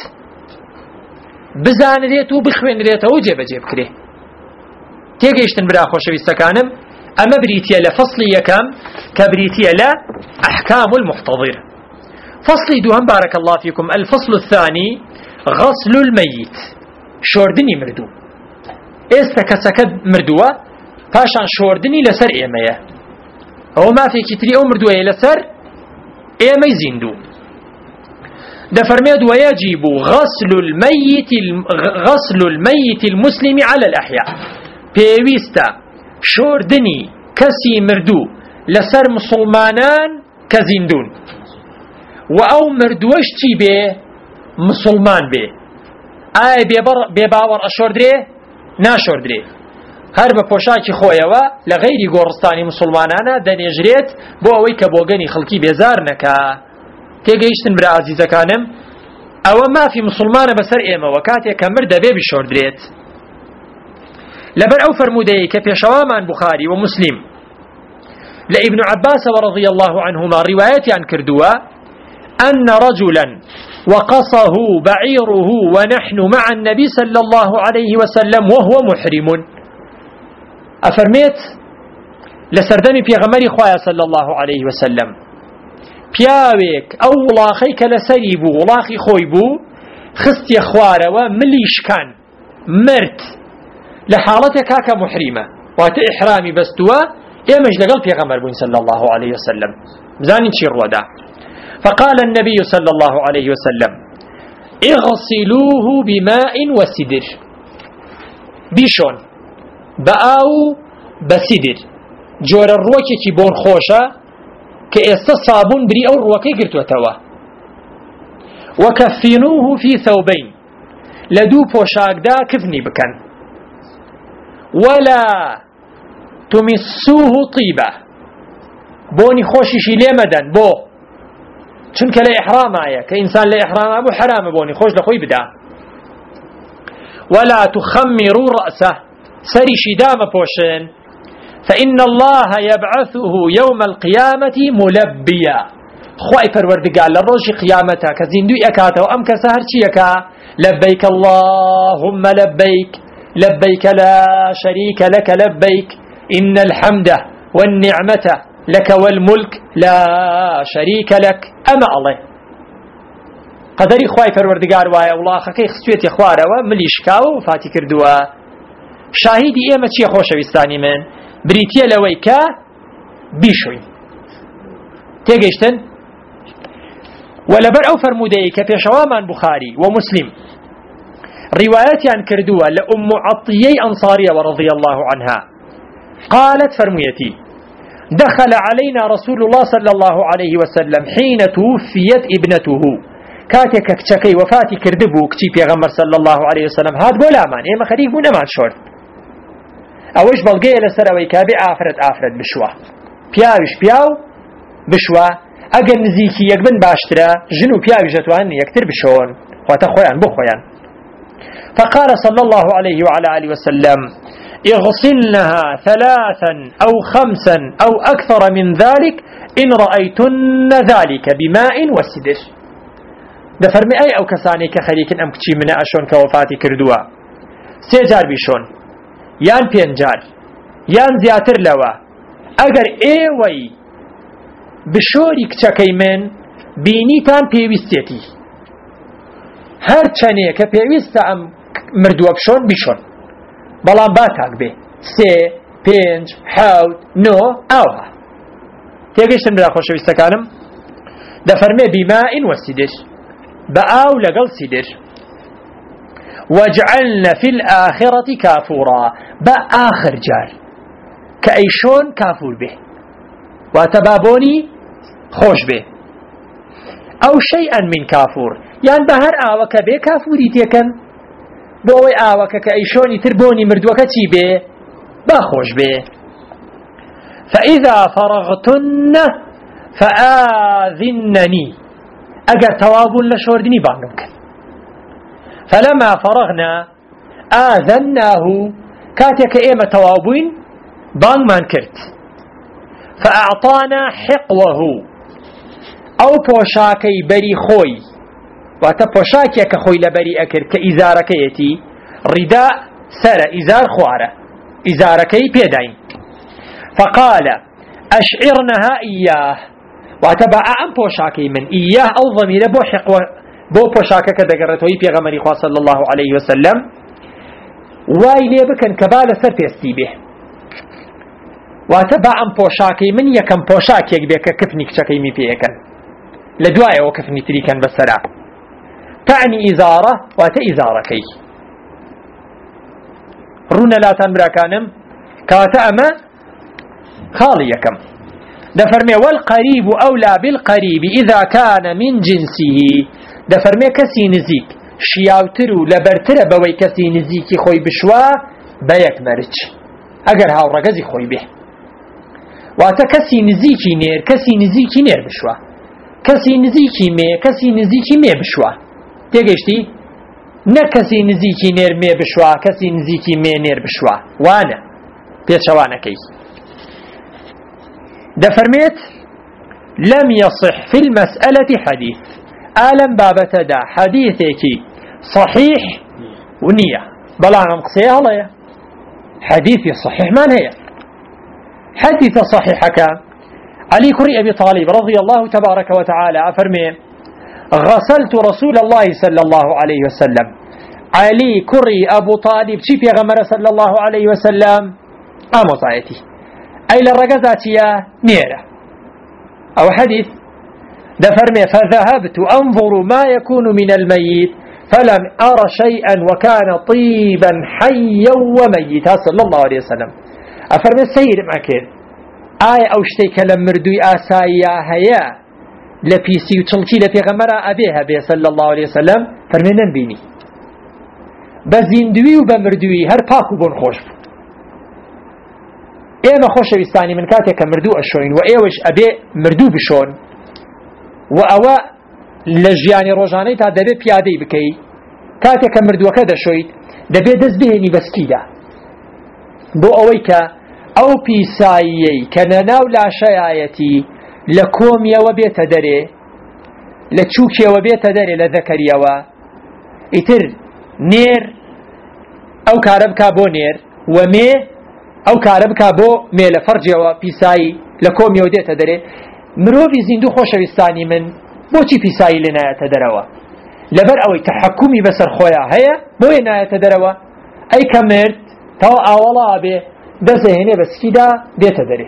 بزانرێت و بخوێنرێتەوە و جێبەجێ بکرێ تێگەیشتن برا خۆشەویستەکانم ئەمە بریتیە لە فەصلی یەکەم کە بریتیە لە ئەحکام المحتضر فەصلی دووهەم بارك الله فيكم الفصل الثاني غسل الميت شۆردنی مردوو ئێستا کەسەکە مردووە پاشان شۆردنی لەسەر ئێمەیە ئەوە مافێکی تری ئەو مردووەیە لەسەر ئێمەی زیندوو دفرميد ويجب غسل الميت المسلم على الأحياء بيويستا شوردني كسي مردو لسر مسلمانان كزندون وأو مردوشتي بي مسلمان بي آي بباور أشوردري ناشوردري هر بپوشاکی خویەوە لە غەیری گۆڕستانی مسلمانانە دەنێژرێت بۆ ئەوەی کە بۆگەنی خەڵکی بێزار نەکا تێگەیشتن برا عزیزەکانم ئەوە مافی مسلمانە بەسەر ئێمەوە کاتێک کە مرد دەبێ بشۆردرێت لەبەر ئەو فەرمودەیە کە پێشەوامان بوخاری و مسلم لە ئیبن عەباس رضی الله عنهما ڕیوایەتیان کردووە أن رجلا وقصه بعيره ونحن مع النبي صلى الله عليه وسلم وهو محرم أفرميت لسردمي في غمري خوايا صلى الله عليه وسلم پیاوێک ئەو وڵاخەی کە لەسەری بوو وڵاخی خۆی بوو خستیە خوارەوە ملیشکان مرد لە حاڵەتێکا کە محریمە واتە ئیحرامی بەستووە ئێمەش لەگەڵ پێغەمبەر بووین صلى الله عليه وسلم بزانین چی ڕوەدا فقال النبي صلى الله عليه وسلم اغسلوه بماء وسدر بیشۆن بە ئاو بە سیدر جۆرە ڕووەکێکی بۆن خۆشە کە ئێستا سابون بری ئەو ڕووەکەی گرتوێتەوە وكفنوه في ثوبين لدو پۆشاکدا کفنی بکەن ولا تمسوه طيبة بۆنی خۆشیشی لێ مەدەن بۆ چونکە لە ئیحرامایە کە ئینسان لە ئیحرامە بوو حرامە بۆنی خۆش لە خۆی بدا ولا تخمروا رأسه سريشي دام پۆشن فإن الله يبعثه يوم القيامة ملبيا خواهی پروردگار لروج قیامتا که زندوی اکاتا و ام کسا هرچی اکا لبیک اللهم لبیک لبیک لا شریک لك لبیک إن الحمد والنعمة لك والملك لا شريك لك أما الله قدري خواهی پروردگار وای الله خکی خستویت خواره و ملیشکاو فاتی کردوا شاهدی ایمه چی خوشویستانی من بریتیه لوی که بیشوین تیگشتن ولبر أو فرمودي كبيشوامان بخاري ومسلم روايات عن كردوة لأم عطية أنصارية ورضي الله عنها قالت فرميتي دخل علينا رسول الله صلى الله عليه وسلم حين توفيت ابنته كاتك كتشكي وفاتي كردبو كتي بيغمر صلى الله عليه وسلم هاد بولامان إما خريق بو نمان شورت أوش بلقية لسروي كابي آفرت بشوا بياوش بياو بشوا اگر نزیکی یک بن باشتره جنو پیاوی جتوان یکتر بشون خواتا خویان بخویان فقال صلى الله عليه وعلى آله وسلم اغسلنها 3 أو 5 أو أكثر من ذلك إن رأيتن ذلك بماء وسدر دفرمي أي أو كساني كخليك أم كتشي من أشون كوفاتي كردوا 3 جار بشون يان 5 جار يان زياتر لوا اگر ايوي بشۆری کچەکەی من بینیتان پێویستێتی هەر چەنێ کە پێویستە ئەم مردووە بشۆن بیشۆن بەڵام با تاک بێ 3 5 7 9 ئاوها تێگەشتن برا خۆشەویستەکانم دەفەرمێ بیمائین وەسیدر بە ئاو لەگەڵ سیدر وەجعلنە فی الآخرة کافورا بە ئاخر جار کە ئەیشۆن کافور بێ واتبابوني خوش به او شيئا من كافور يعني بهر آوك به كافوري تيكن بوي آوك كأيشوني تربوني مردوك تي به باخوش به فإذا فرغتن فآذنني اگر توابون لشوردني بانوك فلما فرغنا آذناه كاتك ايما توابون بان من كرت فأعطانا حقوه أو پۆشاکەی بەری خۆی واتە پۆشاکێکە خۆی لە بەری ئەکرد کە ئیزارەکەیەتی ڕیدا سەرە ئیزار خوارە ئیزارەکەی پێداین فقال أشعرنها إياه واتە بە ئەم پۆشاکەی من إياه ئەو ضەمیرە بۆ حقوە بۆ پۆشاکەکە دەگەڕێتەوەی پێغەمبەری خوا صلی الله عليه وسلم وای لێ بکەن کە با لەسەر پێستی بێ واتە با ئەم پۆشاکەی من یەکەم پۆشاکێک بێ کە کفنی کچەکەی می پێەکەن لە دوایەوە کفنی تریکەن بەسەرا تعني ئیزارە واتە ئیزارەکەی ڕوونە لاتان براکانم کەواتە ئەمە خاڵی یەکەم دەفەرمێ والقەریب ئەولا بالقەریب إذا كان من جنسه دەفەرمێ کەسی نزیک شیاوتر و لەبەرترە بەوەی کەسی نزیکی خۆی بشوە بە یەک مەرج ئەگەر هاوڕەگەزی خۆی بێ واتە کەسی نزیکی نێر کەسی نزیکی نێر بشوە کەسی نزیکی مێ کەسی نزیکی مێ بشوە تێگەشتی نە کەسی نزیکی نێر مێ بشوە کەسی نزیکی مێ نێر بشوە وانە پێچەوانەکەی دەفەرمێت لم يصح في المسألة حديث آلم بابتدا حديثك صحيح ونية بلا عم قصيها الله حديث صحيح ما هي حديث صحيحك علي كري أبي طالب رضي الله تبارك وتعالى أفرمي غسلت رسول الله صلى الله عليه وسلم علي كري أبو طالب شي غمر صلى الله عليه وسلم أموصايتي أي للرقزاتية نيرة أو حديث دفرمي فذهبت أنظر ما يكون من الميت فلم أرى شيئا وكان طيبا حيا وميتا صلى الله عليه وسلم أفرمي السيد معكين آية أو شتيك لمردوي آسايا هيا لبيسي وتلقي لبيغمرا أبيها بي صلى الله عليه وسلم فرمي ننبيني بزيندوي وبمردوي هر باكو بون خوش إيما خوش بيستاني من كاتك مردو أشوين وإيوش أبي مردو بشون وأوا لجياني روجاني تا دبي بيادي بكي كاتك مردو كذا شويت دبي دز بهني بسكيدا بو أويكا أو بيسايي كنناو لا شيايتي لكوميا وبيت دري لتشوكيا وبيت دري لذكريا و إتر نير أو كاربكا بو نير ومي أو كاربكا بو ميل فرجيا وبيسايي لكوميا وديت دري مروفي زيندو خوش بستاني من بوچی پیسایی لنایت دروا لبر اوی تحکمی بسر خویا هيا بو نایت دروا ای کمرد تا اولا به دزهنه بسکیدا دیت دره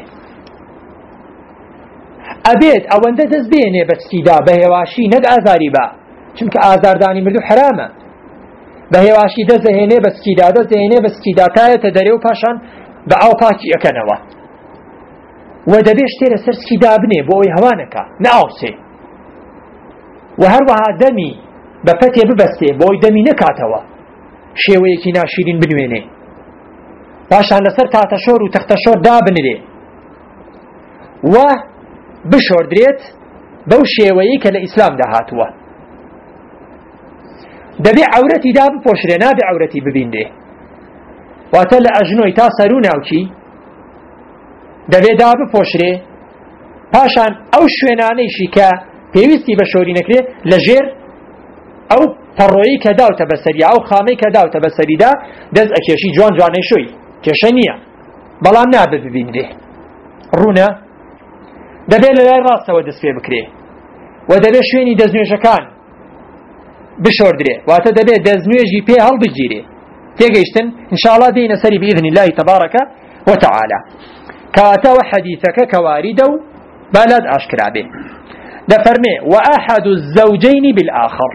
ابید اونده دز بینه بسکیدا بهواشی نگ آزاری با چونکه آزاردانی مردو حرامه بهواشی دزهنه بسکیدا تایت دره و پاشان با او پاکی اکنوا و دبیش تیر سر سکیدا بنه بو اوی هوانکا ناوسه و هەروەها دەمی بە پەتێ ببەستێ بۆی دەمی نەکاتەوە شێوەیەکی ناشیرین بنوێنێ پاشان لەسەر تاتەشۆر و تەختەشۆر دابنرێ و بشۆردرێت بەو شێوەیەی کە لە ئیسلام داهاتووە دەبێ عەورەتی دا بپۆشرێ نابێ عەورەتی ببیندێ واتە لە ئەژنۆی تا سەر و ناوچی دەبێ دا بپۆشرێ پاشان ئەو شوێنانەیشی کە پێویستی بە شۆری نەکرێ لە ژێر ئەو پەڕۆیی کە داوتە بەسەریدا ئەو خامەی کە داوتە بەسەریدا دەست ئەکێشی جوان جوانەی شۆی کێشە نییە بەڵام نابێ ببیندێ ڕوونە دەبێت لە لای ڕاستەوە دەست پێ بکرێ و دەبێت شوێنی دەستنوێژەکان بشۆردرێ واتە دەبێت دەستنوێژی پێ هەڵبگیرێ تێگەیشتن ئینشاءڵڵا دێنە سەری بإذن الله تبارك وتعالى کەواتەوە حەدیثەکە کە واریدە و بالاد ئاشکرا بێ دفرمي وأحد الزوجين بالآخر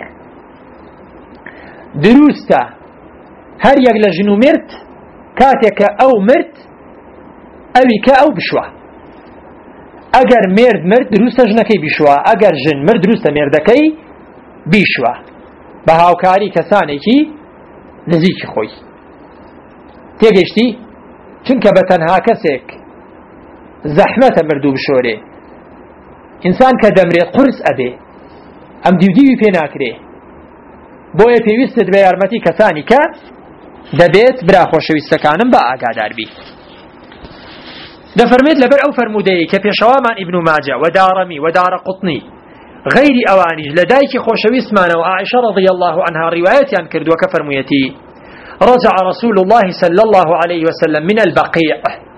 دروستا هر يقل جنو مرت كاتك أو مرت أويك أو بشوا أجر مرد دروستا جنكي بشوا أجر جن مرد دروستا مردكي بشوا بهاوكاري كسانيكي نزيك خوي تيجيشتي چونك بتنها كسك زحمة مردو بشوري إنسان كدمري قرص أبي أم ديوديوي في ناكري بويا پێویستت بە یارمەتی کەسانی کە دەبێت برا خۆشەویستەکانم بە ئاگادار بی دەفەرمێت لەبەر ئەو فەرمودەیە کە پێشەوامان ئیبن ماجە و دارەمی و دارەقوطنی غەیری ئەوانیش لە دایکی خۆشەویستمانەوە عائشە رضی الله عنها ڕیوایەتیان کردووە کە فەرموویەتی رجع رسول الله صلى الله عليه وسلم من البقيع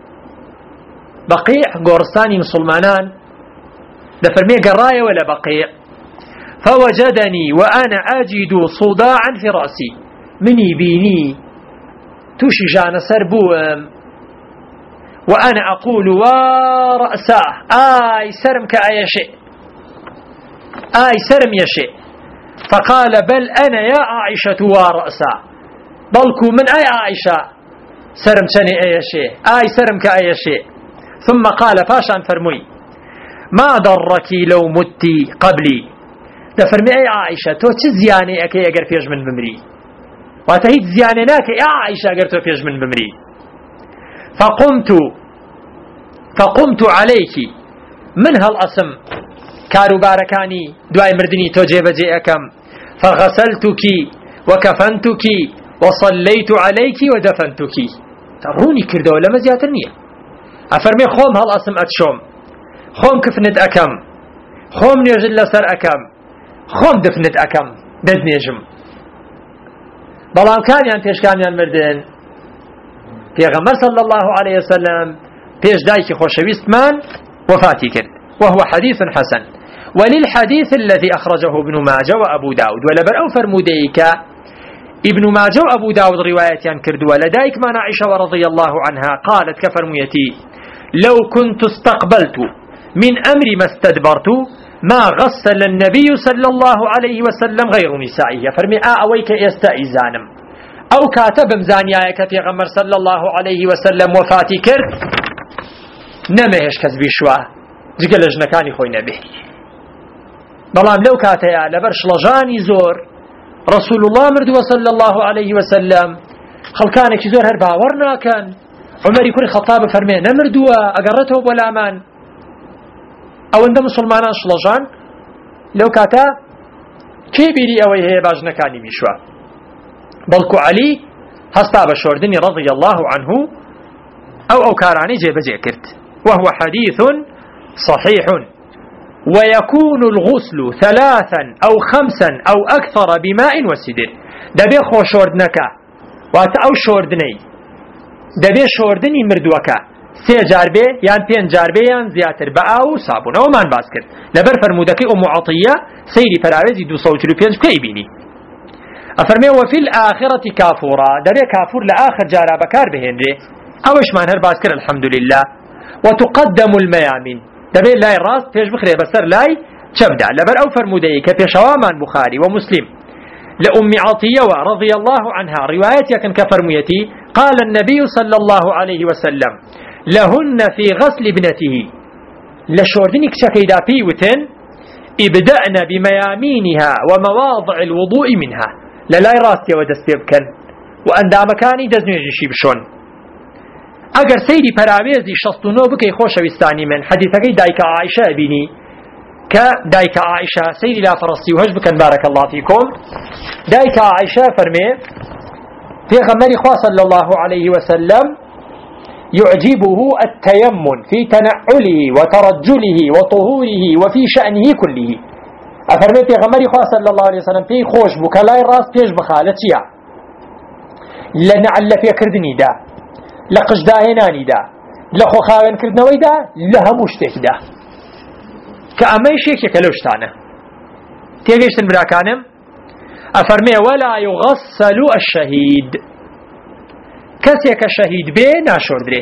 بقيع گۆڕستانی مسلمانان دفرمي قراية ولا بقيع فوجدني وأنا أجد صداعا في رأسي مني بيني توشي جانا سربوم وأنا أقول ورأساه آي سرم كأي شيء آي سرم يا شيء فقال بل أنا يا عائشة ورأساه بلكو من أي عائشة سرم شني أي شيء آي سرم كأي شيء ثم قال فاشان فرمي ما ضرك لو متي قبلي دفرمي أي عائشة تو تزياني أكي أقر فيش من بمري واتهيت زيانيناك يا عائشة أقر تو فيش من بمري فقمت عليك من هالأسم كارو باركاني دواي مردني تو جيبجي أكم فغسلتك وكفنتك وصليت عليك ودفنتك تروني كردو لما زيادنية أفرمي خوم هالأسم أتشوم خوم كفنت أكم خوم نيجل لسر أكم خوم دفنت أكم دد نيجم بلام كان يعني پیش كان يعني مردن پیغمبر صلى الله عليه وسلم پیش دايكي خوشويست من وفاتي کرد وهو حديث حسن. وللحديث الذي أخرجه ابن ماجه وأبو داود ولبر أو فرموديك ابن ماجه وأبو داود رواية كردوا لديك ما عائشة رضي الله عنها قالت كفرميتي لو كنت استقبلت من أمر ما استدبرت ما غسل النبي صلى الله عليه وسلم غير نسائه فرمي أويك يستئذانم أو كاتب مزانياك في غمر صلى الله عليه وسلم وفاتي كرد نمهش كذبي شواه جگە لە ژنەکانی خۆی نەبێ بەڵام لەو کاتەیە لەبەر شڵەژانی زۆر ڕەسوول الله مردووە صلی الله عليه وسلم خەڵکانێکی زۆر هەر باوەڕ ناکەن عومەری کوڕی خەتاب فەرمێ نەمردووە ئەگەڕێتەوە بۆ لامان ئەوەندە مسلمانان شڵەژان لەو کاتە کێ بیری ئەوەی هەیە با ژنەکانی بیشوە بەڵکو عەلی هەستا بە شۆردنی رضی الله عنه ئەو کارانەی جێبەجێ کرد وهو حديث صحيح ويكون الغسل 3 أو 5 أو أكثر بماء وسدر دبي خو شوردنكا وات أو شوردني دبي شوردني مردوكا 3 جاربه يان 5 جاربه يان زياتر بأو صابون أو مان باسكر لبر فرمودكي أم عطية سيري فرارزي 245 كيبيني أفرمي وفي الآخرة كافورا دبي كافور لآخر جارا بكار بهنري أوش مان هر باسكر الحمد لله وتقدم الميامين دبي لاي راس بيش بخري بسر لاي تبدا لبر او فرمودي كبيشوامان بخاري ومسلم لأم عطية رضي الله عنها روايتي كان كفرميتي قال النبي صلى الله عليه وسلم لهن في غسل ابنته لشوردنك شكيدا بيوتن ابدأن بميامينها ومواضع الوضوء منها للاي راس ودستيبكن وأندام كاني دزنيجي شيبشون اگر سيري پراويزي 69 بكي خوشويستاني من حديثكي دايكا عائشة بيني كدايكا عائشة سيري لا فرصي وهج بكن بارك الله فيكم دايكا عائشة فرمي في غمري خواه صلى الله عليه وسلم يعجبه التيمن في تنعله وترجله وطهوره وفي شأنه كله أفرمي في غمري خواه صلى الله عليه وسلم في خوش بكلاي راس بيش بخالتيا لنعل في كردني دا لقش داهناني دا لخو خاوين كردنوي دا لهموش تيك دا كأمي شيك يكلوشتانا تيجيشتن براكانم أفرمي ولا يغسل الشهيد كسي كشهيد بي ناشور دري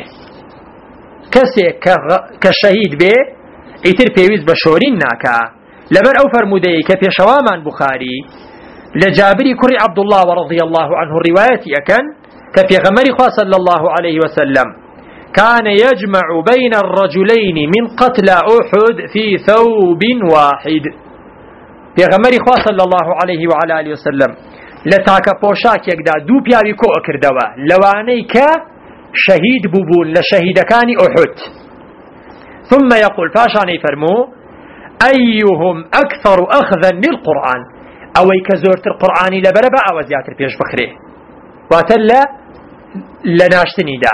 كسي كشهيد بي ايتر بيويز بشورين ناكا لبر او فرمودي كفي شوامان بخاري لجابري كري عبد الله ورضي الله عنه الرواية أكن كفي غمري خواه صلى الله عليه وسلم كان يجمع بين الرجلين من قتل أحد في ثوب واحد في غمري خواه صلى الله عليه وعلى آله وسلم لتاكا بوشاك يقدا دو بياوي كو أكردوا لواني شهيد بوبون لشهيد كان أحد ثم يقول فاشاني فرمو أيهم أكثر أخذا للقرآن أوي كزورت القرآن لبربا أو زياتر بيش بخري واتلا لناشتني دا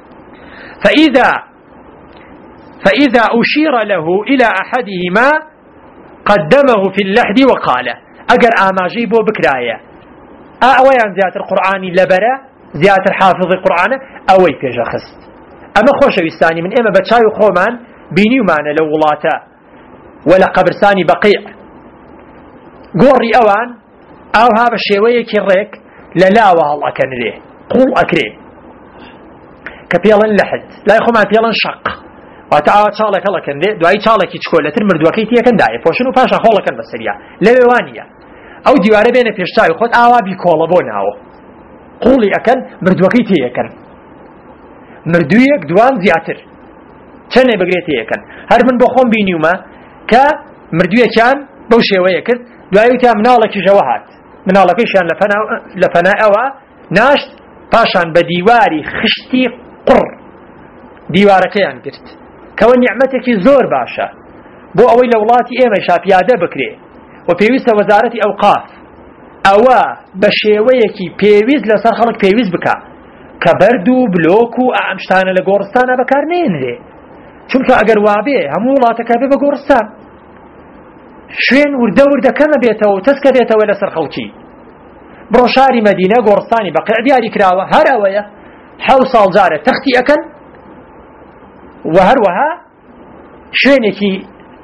فإذا أشير له إلى أحدهما قدمه في اللحد وقال أجر آماجي بو بكراية أويان زياتر القرآن لبرا زياتر حافظ القرآن أوي بيش خست أما خوش ويستاني من إما بتشاي وخومان بيني ومانا لو ولاتا ولا قبرساني بقيع قوري أوان أو هذا الشيوية كيريك للا والله كان ليه قول أكريه كبيلا لحد لا يخو ما بيلا شق وتعالى شالك الله كان ليه دعي شالك يتشكول ترمر دوكي تيا كان داعي فوشنو فاشا خولا كان بسريع لوانية أو ديواري بين بيشتاي خد آوا بيكولا بوناو قولي أكن مردوكي تيا كان مردويك دوان زياتر چنه بقري تيا كان هر من بخون بينيوما كمردوية كان بوشيوية كرد دعي تيا منالك جوهات مناڵەکەیشیان لە ئەوە ناشت پاشان بە دیواری خشتی قڕ دیوارەکەیان گرت کەوە نیعمەتێکی زۆر باشە بۆ ئەوەی لە وڵاتی ئێمەشا پیادە بکرێ و پێویستە وەزارەتی ئەوقاف ئەوە بە شێوەیەکی پێویست لەسەر خەڵک پێویست بکە کە بەرد و بلۆک و ئەم شتانە لە گۆڕستانە بەکار نێنرێ چونکە ئەگەر وابێ هەموو وڵاتەکە بێ بە گۆڕستان شوێن وردە وردەکەمە بێتەوە و تەسکە بێتەوە لەسەر خەڵکی بڕۆ شاری مەدینە گۆڕستانی بەقیع دیاری کراوە هەر ئەوەیە 7 ساڵ جارە تەختی ئەکەن و هەروەها شوێنێکی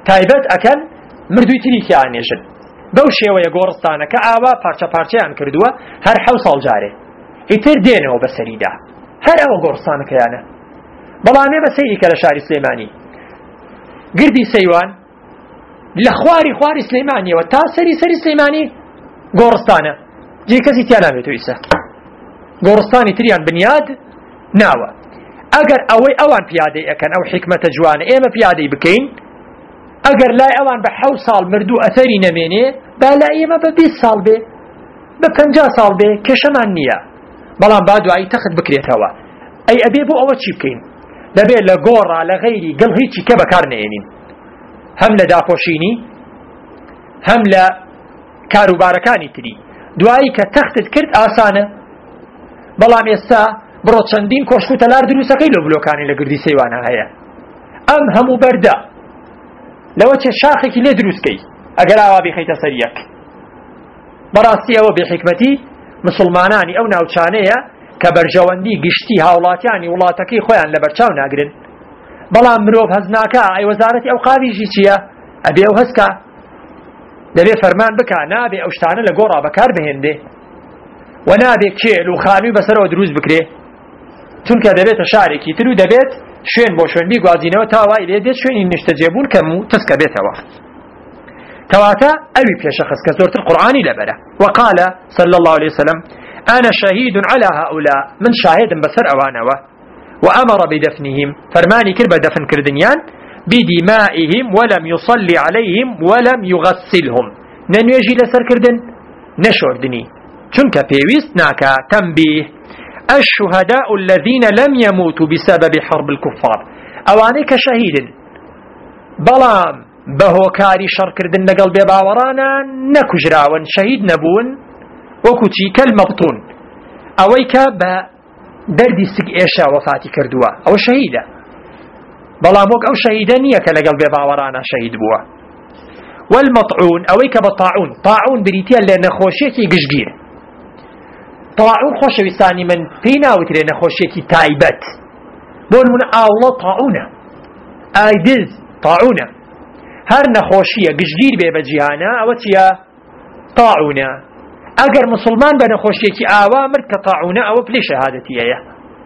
تایبەت ئەکەن مردووی تریکیانێژن بەو شێوەیە گۆڕستانە کە ئاوا پارچە پارچەیان کردووە هەر 7 ساڵ جارێ ئیتر دێنەوە بەسەریدا هەر ئەوە گۆڕستانەکەیانە. بەڵامێ بە سەیری کە لە شاری سلێمانی گردی سەیوان لە خواری سلێمانیەوە تا سەری سلێمانی گۆڕستانە جێ کەسی تیا نامێتەوە ئیسا گۆڕستانی تریان بنیاد ناوە. ئەگەر ئەوەی ئەوان پیادەی ئەکەن ئەو حکمەتە جوانە ئێمە پیادەی بکەین ئەگەر لای ئەوان بە 7 ساڵ مردوو ئەثەری نەمێنێ با لای ئێمە بە 20 ساڵ بێ بە 50 ساڵ بێ کێشەمان نییە. بەڵام با دوایی تەخت بکرێتەوە ئەی ئەبێ بۆ ئەوە چی بکەین دەبێت لە گۆڕا لە غەیری گەڵ هیچی کە بەکار نێنین هەم لە داپۆشینی هەم لە کاروبارەکانی تری دوایی کە تەختت کرد ئاسانە. بەڵام ئێستا بڕۆ چەندین کۆشک و تەلار دروستەکەی لە بلۆکانی لە گردی سەیوانە هەیە ئەم هەموو بەردە لەوە چێ شاخێکی لێ دروستکەی ئەگەر ئاوا بخەیتە سەر یەک. بەڕاستی ئەوە بێحکمەتی مسلمانانی ئەو ناوچانەیە کە بەرژەوەندی گشتی هاوڵاتیانی وڵاتەکەی خۆیان لە بەرچاو ناگرن. بەڵام مرۆڤ هەزناکە ئەی وەزارەتی ئەو قاویژی چییە ئەبێ ئەو هەستکە دەبێ فەرمان بکە نابێ ئەو شتانە لە گۆڕا بەکار بهێندێ و نابێ کێل و خانووی بەسەرەوە دروست بکرێ چونکە دەبێتە شارێکی تر و دەبێت شوێن بۆ شوێنبی گوازینەوە تاوای لێ دێت شوێنی نیشتەجێبوون کەم و تسکە بێتەوە. کەواتە ئەوی پێشەخست کە زۆرتر قورئانی لەبەرە وقال صلى الله عليه وسلم أنا شهيد على هؤلاء من شاهدم بسر أوانوا وأمر بدفنهم فرماني كرب دفن كردنيان بدمائهم ولم يصلي عليهم ولم يغسلهم ننويجي لسر كردن نشوردني چونك بيويست ناكا تنبيه الشهداء الذين لم يموتوا بسبب حرب الكفار أواني كشهيد بلام بەهۆکاری شەڕکردن لەگەڵ بێباوەڕانە نەکوژراون شەهید نەبوون وەکوچی کەلمەبتون ئەوەی کە بە دەردی سگ ئێشە وەفاتی کردووە ئەوە شەهیدە. بەڵام وەک ئەو شەهیدە نییە کە لەگەڵ بێباوەڕانە شەهید بووە. والمەطعون ئەوەی کە بە طاعون بریتە لە نەخۆشیێکی گشتگیر. طاعون خۆشەویستانی من پێی ناوترێ نەخۆشیێکی تایبەت بۆ نمونە ئاوڵە طاعونە ئایدز طاعونە هەر نەخۆشیە گشتگیر بێ بە جیهانە ئەوە چیە طاعونە. ئەگەر مسلمان بە نەخۆشیێکی ئاوا مرد کە طاعونە ئەوە پلەی شەهادەتیەیە.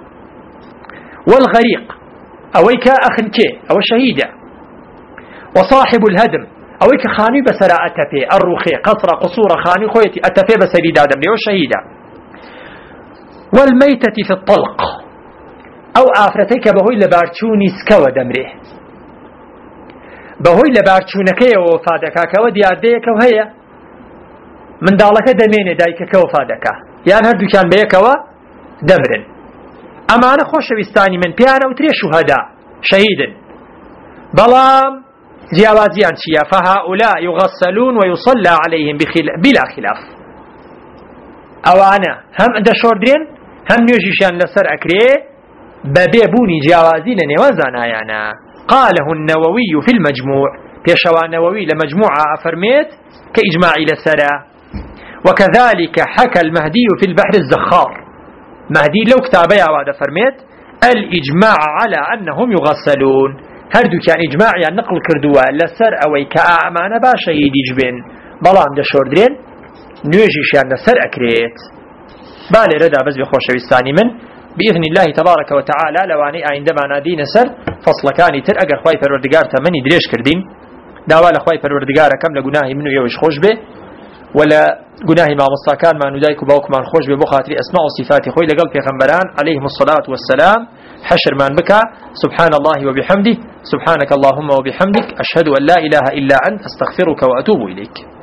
والغەریق ئەوەی کە ئەخنکێ ئەوە شەهیدە. وصاحب الهدم ئەوەی کە خانووی بەسەرا ئەتەپێ ئەڕوخێ قەسرە قسوورە خانووی خۆیەتی ئەتەپێ بەسەری دادەمرێ ئەوە شەهیدە. والمەیتەة في الطلق ئەو ئافرەتەی کە بەهۆی لەبارچوونی سکەوە دەمرێ بەهۆی لەبارچوونەکەیەوە وەفا دەکا کەوە دیاردەیەکەو هەیە منداڵەکە دەمێنێ دایکەکە وەفا دەکا یان هەردووکیان بەیەکەوە دەمرن. ئەمانە خۆشەویستانی من پێیان ئەوترێ شوهەدا شەهیدن. بەڵام جیاوازیان چییە؟ فهؤلاء يغسلون ويصلى عليهم بلا خلاف ئەوانە هەم دەشۆردرێن هەم نوێژیشیان لەسەر ئەکرێ بەبێ بوونی جیاوازی لە نێوان زانایانە. قاله النووي في المجموع بيشوا النووي لمجموعة أفرميت كإجماعي لسرا. وكذلك حكى المهدي في البحر الزخار مهدي لو كتابي عواد فرميت الإجماع على أنهم يغسلون هردو كان إجماعي نقل كردوا لسر أوي كأعمان باشا يديجبين بلان دشوردرين نوجيشان لسر أكريت بالي ردا بس بخوش ويستاني من بإذن الله تبارك وتعالى لواني عندما نادين سر فصل كاني تر أجر خواي پروردگار تمني دريش كردين داوال خواي پروردگار كم لجناهي منو يوش خوش به ولا جناهي مع مستكان ما ندايك باوك من خوش به بخاطر أسماء وصفات خوي لقل پیغمبران عليهم الصلاة والسلام حشر من بك سبحان الله وبحمده سبحانك اللهم وبحمدك أشهد أن لا إله إلا أنت أستغفرك وأتوب إليك.